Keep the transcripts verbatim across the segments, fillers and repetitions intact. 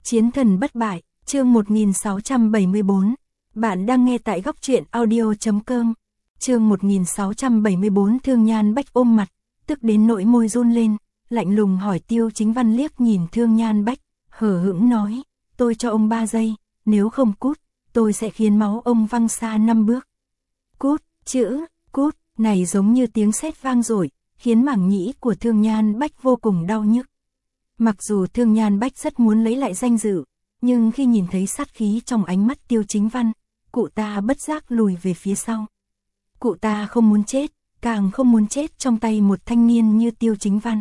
Chiến thần bất bại, chương một nghìn sáu trăm bảy mươi bốn. Bạn đang nghe tại góc truyện audio chấm com. Chương một nghìn sáu trăm bảy mươi bốn. Thương Nhan Bách ôm mặt, tức đến nỗi môi run lên, lạnh lùng hỏi Tiêu Chính Văn. Liếc nhìn Thương Nhan Bách, hờ hững nói, tôi cho ông ba giây, nếu không cút, tôi sẽ khiến máu ông văng xa năm bước. Cút, chữ, cút, này giống như tiếng sét vang dội, khiến mảng nhĩ của Thương Nhan Bách vô cùng đau nhức. Mặc dù Thương Nhan Bách rất muốn lấy lại danh dự, nhưng khi nhìn thấy sát khí trong ánh mắt Tiêu Chính Văn, cụ ta bất giác lùi về phía sau. Cụ ta không muốn chết, càng không muốn chết trong tay một thanh niên như Tiêu Chính Văn.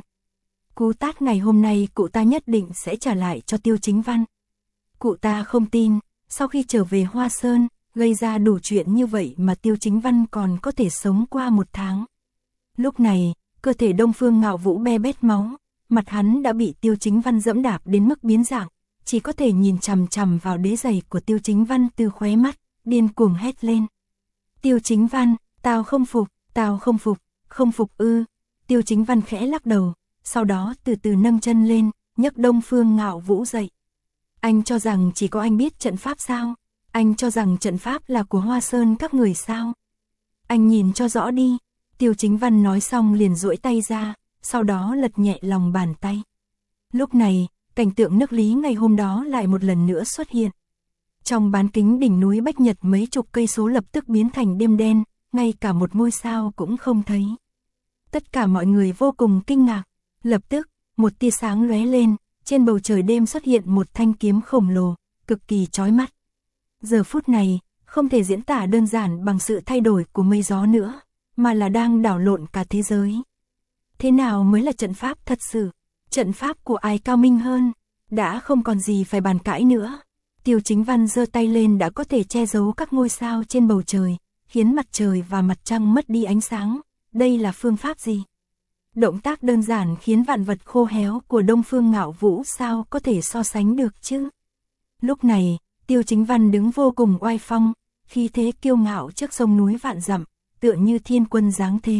Cú tát ngày hôm nay cụ ta nhất định sẽ trả lại cho Tiêu Chính Văn. Cụ ta không tin, sau khi trở về Hoa Sơn, gây ra đủ chuyện như vậy mà Tiêu Chính Văn còn có thể sống qua một tháng. Lúc này, cơ thể Đông Phương Ngạo Vũ be bét máu, mặt hắn đã bị Tiêu Chính Văn dẫm đạp đến mức biến dạng, chỉ có thể nhìn chằm chằm vào đế giày của Tiêu Chính Văn từ khóe mắt, điên cuồng hét lên. Tiêu Chính Văn, tao không phục, tao không phục, không phục ư. Tiêu Chính Văn khẽ lắc đầu, sau đó từ từ nâng chân lên, nhấc Đông Phương Ngạo Vũ dậy. Anh cho rằng chỉ có anh biết trận pháp sao? Anh cho rằng trận pháp là của Hoa Sơn các người sao? Anh nhìn cho rõ đi. Tiêu Chính Văn nói xong liền duỗi tay ra, sau đó lật nhẹ lòng bàn tay. Lúc này, cảnh tượng nước Lý ngày hôm đó lại một lần nữa xuất hiện. Trong bán kính đỉnh núi Bách Nhật mấy chục cây số lập tức biến thành đêm đen, ngay cả một ngôi sao cũng không thấy. Tất cả mọi người vô cùng kinh ngạc. Lập tức, một tia sáng lóe lên, trên bầu trời đêm xuất hiện một thanh kiếm khổng lồ, cực kỳ chói mắt. Giờ phút này, không thể diễn tả đơn giản bằng sự thay đổi của mây gió nữa, mà là đang đảo lộn cả thế giới. Thế nào mới là trận pháp thật sự? Trận pháp của ai cao minh hơn? Đã không còn gì phải bàn cãi nữa. Tiêu Chính Văn giơ tay lên đã có thể che giấu các ngôi sao trên bầu trời, khiến mặt trời và mặt trăng mất đi ánh sáng. Đây là phương pháp gì? Động tác đơn giản khiến vạn vật khô héo của Đông Phương Ngạo Vũ sao có thể so sánh được chứ? Lúc này, Tiêu Chính Văn đứng vô cùng oai phong, khí thế kiêu ngạo trước sông núi vạn dặm, tựa như thiên quân giáng thế.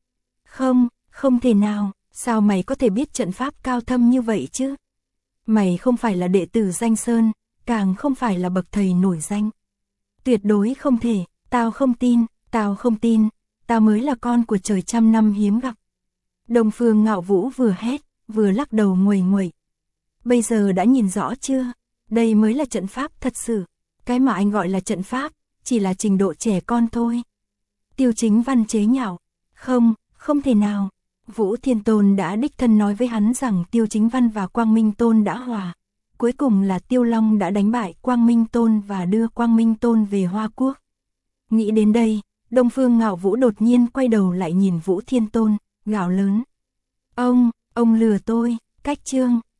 Không, không thể nào, sao mày có thể biết trận pháp cao thâm như vậy chứ? Mày không phải là đệ tử Danh Sơn, càng không phải là bậc thầy nổi danh. Tuyệt đối không thể, tao không tin, tao không tin, tao mới là con của trời trăm năm hiếm gặp. Đông Phương Ngạo Vũ vừa hét, vừa lắc đầu nguầy nguầy. Bây giờ đã nhìn rõ chưa? Đây mới là trận pháp thật sự. Cái mà anh gọi là trận pháp, chỉ là trình độ trẻ con thôi. Tiêu Chính Văn chế nhạo. Không, không thể nào. Vũ Thiên Tôn đã đích thân nói với hắn rằng Tiêu Chính Văn và Quang Minh Tôn đã hòa. Cuối cùng là Tiêu Long đã đánh bại Quang Minh Tôn và đưa Quang Minh Tôn về Hoa Quốc. Nghĩ đến đây, Đông Phương Ngạo Vũ đột nhiên quay đầu lại nhìn Vũ Thiên Tôn, gào lớn. Ông, ông lừa tôi, cách chương.